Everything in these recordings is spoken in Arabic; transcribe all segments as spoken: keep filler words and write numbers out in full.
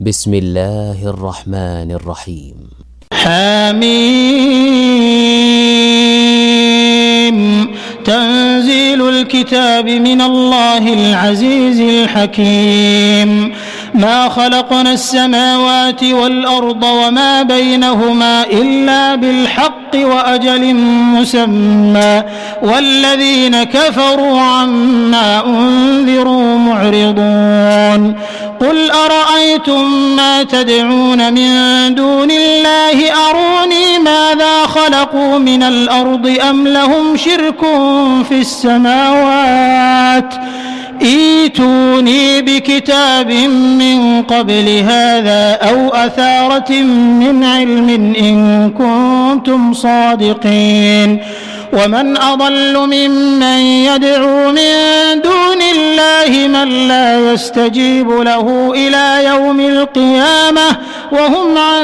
بسم الله الرحمن الرحيم. حميم. تنزيل الكتاب من الله العزيز الحكيم. ما خلقنا السماوات والأرض وما بينهما إلا بالحق وأجل مسمى والذين كفروا عما أنذروا معرضون. قل أرأيتم ما تدعون من دون الله أروني ماذا خلقوا من الأرض أم لهم شرك في السماوات ائتوني بكتاب من قبل هذا أو أثارة من علم إن كنتم صادقين. ومن أضل ممن يدعو من دون الله من لا يستجيب له إلى يوم القيامة وهم عن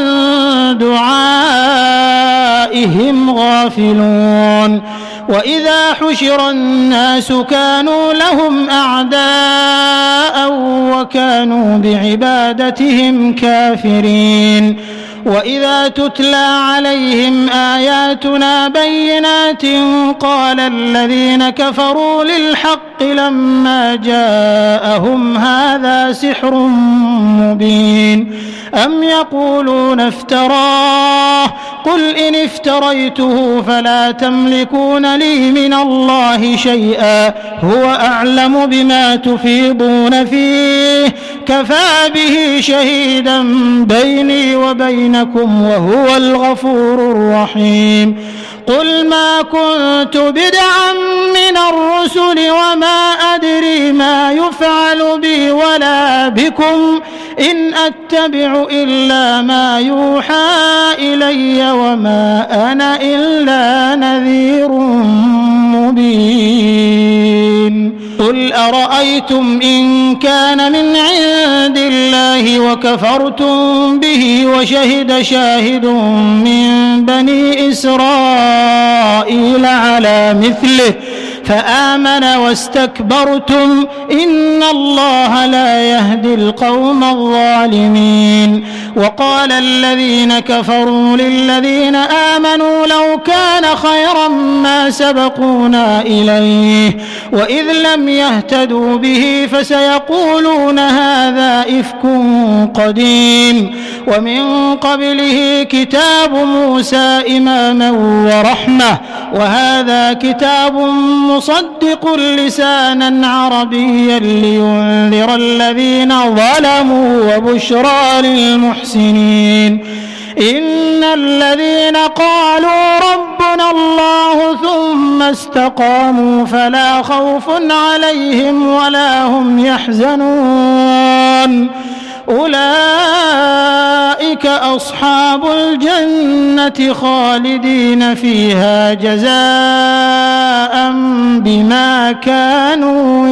دعائهم غافلون. وإذا حشر الناس كانوا لهم أعداء وكانوا بعبادتهم كافرين. وإذا تتلى عليهم آياتنا بينات قال الذين كفروا للحق لما جاءهم هذا سحر مبين أم يقولون افتراه قل إن افتريته فلا تملكون لي من الله شيئا هو أعلم بما تفيضون فيه كفى به شهيدا بيني وبينكم وهو الغفور الرحيم. قل ما كنت بدعا من الرسل وما أدري ما يفعل بي ولا بكم إن أتبع إلا ما يوحى إلي وما أنا إلا نذير مبين. قل أرأيتم إن كان من عند الله وكفرتم به وشهد شاهد من بني إسرائيل على مثله فآمن واستكبرتم إن الله لا يهدي القوم الظالمين. وقال الذين كفروا للذين آمنوا لو كان خيرا ما سبقونا إليه وإذ لم يهتدوا به فسيقولون هذا إفك قديم ومن قبله كتاب موسى إماما ورحمة وهذا كتاب مصدق لسانا عربيا لينذر الذين ظلموا وبشرى للمحسنين. إن الذين قالوا ربنا الله ثم استقاموا فلا خوف عليهم ولا هم يحزنون أولئك أصحاب الجنة خالدين فيها جزاء بما كانوا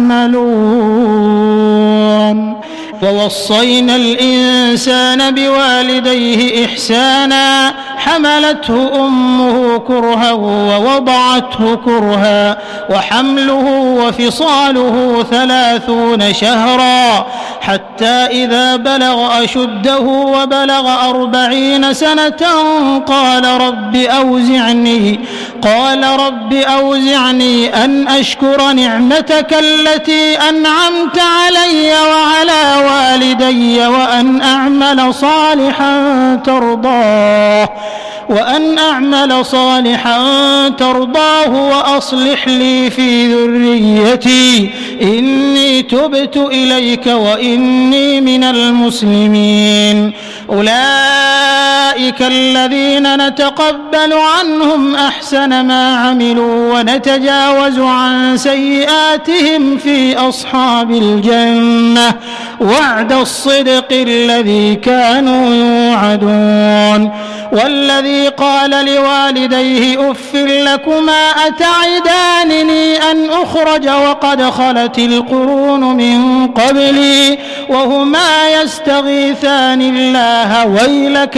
يعملون. ووصينا الإنسان بوالديه إحسانا حملته أمه كرها ووضعته كرها وحمله وفصاله ثلاثون شهرا حتى إذا بلغ أشده وبلغ أربعين سنة قال رب أوزعني قال رب أوزعني أن أشكر نعمتك التي أنعمت علي وعلى والدي وأن أعمل صالحا ترضاه وأن أعمل صالحا ترضاه وأصلح لي في ذريتي إني تبت إليك وإني من المسلمين. أولئك الذين نتقبل عنهم أحسن ما عملوا ونتجاوز عن سيئاتهم في أصحاب الجنة وعد الصدق الذي كانوا يوعدون. والذي قال لوالديه أف لكما أتعدانني أن أخرج وقد خلت القرون من قبلي وهما يستغيثان الله ويلك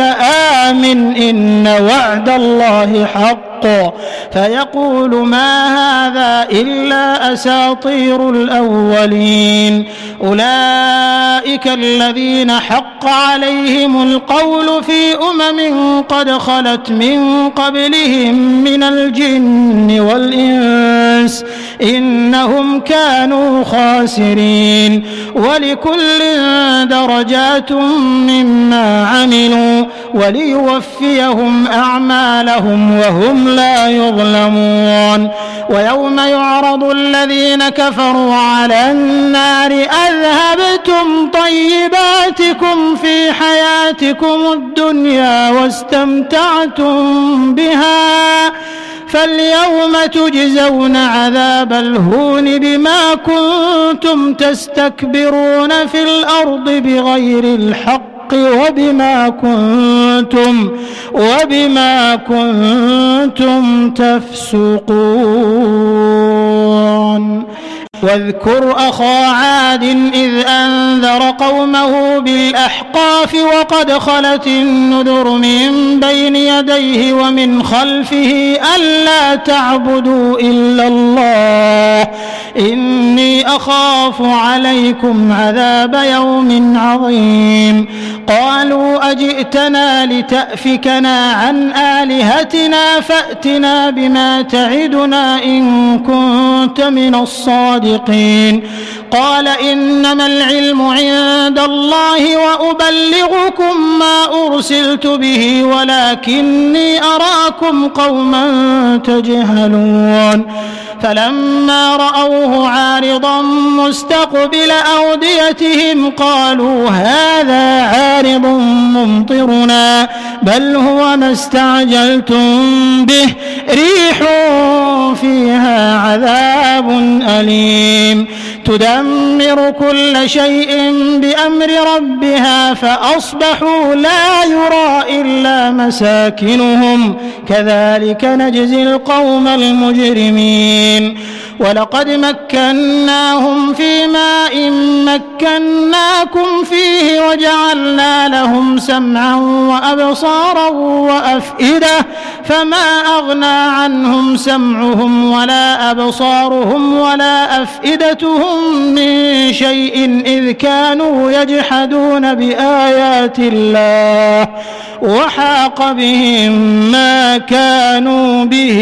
أيام إن وعد الله حق فيقول ما هذا إلا أساطير الأولين أولئك الذين حق عليهم القول في أمم قد خلت من قبلهم من الجن والإنس إنهم كانوا خاسرين ولكل درجات مما عملوا وليوفيهم أعمالهم وهم لا يظلمون ويوم يعرض الذين كفروا على النار أذهبتم طيباتكم في حياتكم الدنيا واستمتعتم بها فاليوم تجزون عذاب الهون بما كنتم تستكبرون في الأرض بغير الحق وبما كنتم وبما كنتم تفسقون واذكر أخا عاد إذ أنذر قومه بالأحقاف وقد خلت النذر من بين يديه ومن خلفه ألا تعبدوا إلا الله إني أخاف عليكم عذاب يوم عظيم قالوا أجئتنا لتأفكنا عن آلهتنا فأتنا بما تعدنا إن كنت من الصادقين قال إنما العلم عند الله وأبلغكم ما أرسلت به ولكني أراكم قوما تجهلون فلما رأوه عارضا مستقبل أوديتهم قالوا هذا عارض ممطرنا بل هو ما استعجلتم به ريح فيها عذاب أليم تدمر كل شيء بأمر ربها فأصبحوا لا يرى إلا مساكنهم كذلك نجزي القوم المجرمين ولقد مكناهم في ماء مكناكم فيه وجعلنا لهم سمعا وأبصارا وأفئدة فما أغنى عنهم سمعهم ولا أبصارهم ولا أفئدتهم من شيء إذ كانوا يجحدون بآيات الله وحاق بهم ما كانوا به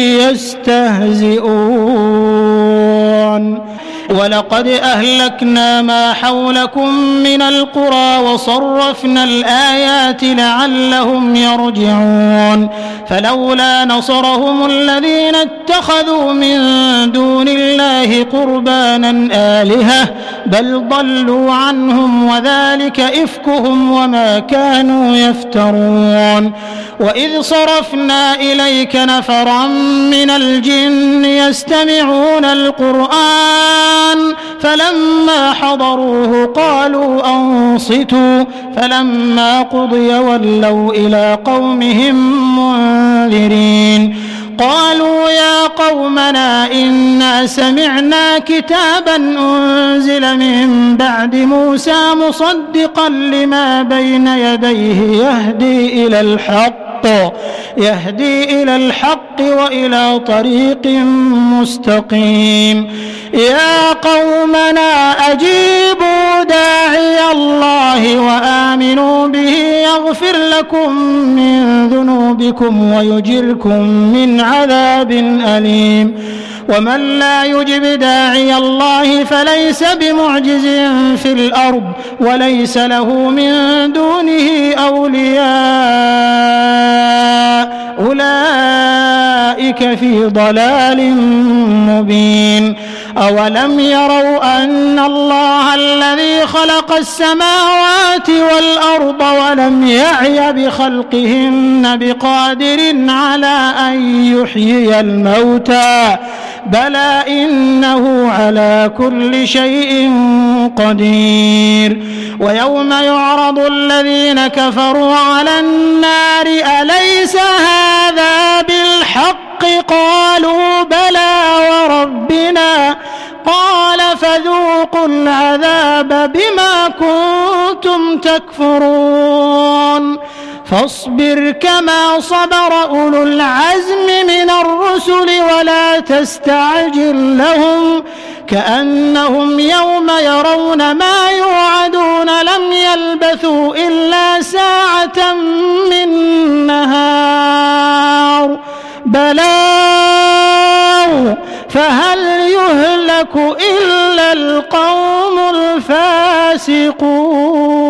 يستهزئون ولقد أهلكنا ما حولكم من القرى وصرفنا الآيات لعلهم يرجعون فلولا نصرهم الذين اتخذوا من دون الله قربانا آلهة بل ضلوا عنهم وذلك إفكهم وما كانوا يفترون وإذ صرفنا إليك نفرا من الجن يستمعون القرآن فلما حضروه قالوا أنصتوا فلما قضي ولوا إلى قومهم منذرين قالوا يا قومنا إنا سمعنا كتابا أنزل من بعد موسى مصدقا لما بين يديه يهدي إلى الحق يهدي إلى الحق وإلى طريق مستقيم يا قومنا أجيبوا داعي الله وآمنوا به يغفر لكم من ذنوبكم ويجركم من عذاب أليم ومن لا يجب داعي الله فليس بمعجز في الأرض وليس له من دونه أولياء أولئك في ضلال مبين أولم يروا أن الله الذي خلق السماوات والأرض ولم يعي بخلقهن بقادر على أن يحيي الموتى بلى إنه على كل شيء قدير ويوم يعرض الذين كفروا على النار أليس هذا بالحق قالوا بلى وربنا قال فذوقوا العذاب بما كنتم تكفرون فاصبر كما صبر أولو العزم من الرسل ولا تستعجل لهم كأنهم يوم يرون ما يوعدون لم يلبثوا إلا ساعة من نهار بلاغ فهل يهلك إلا القوم الفاسقون.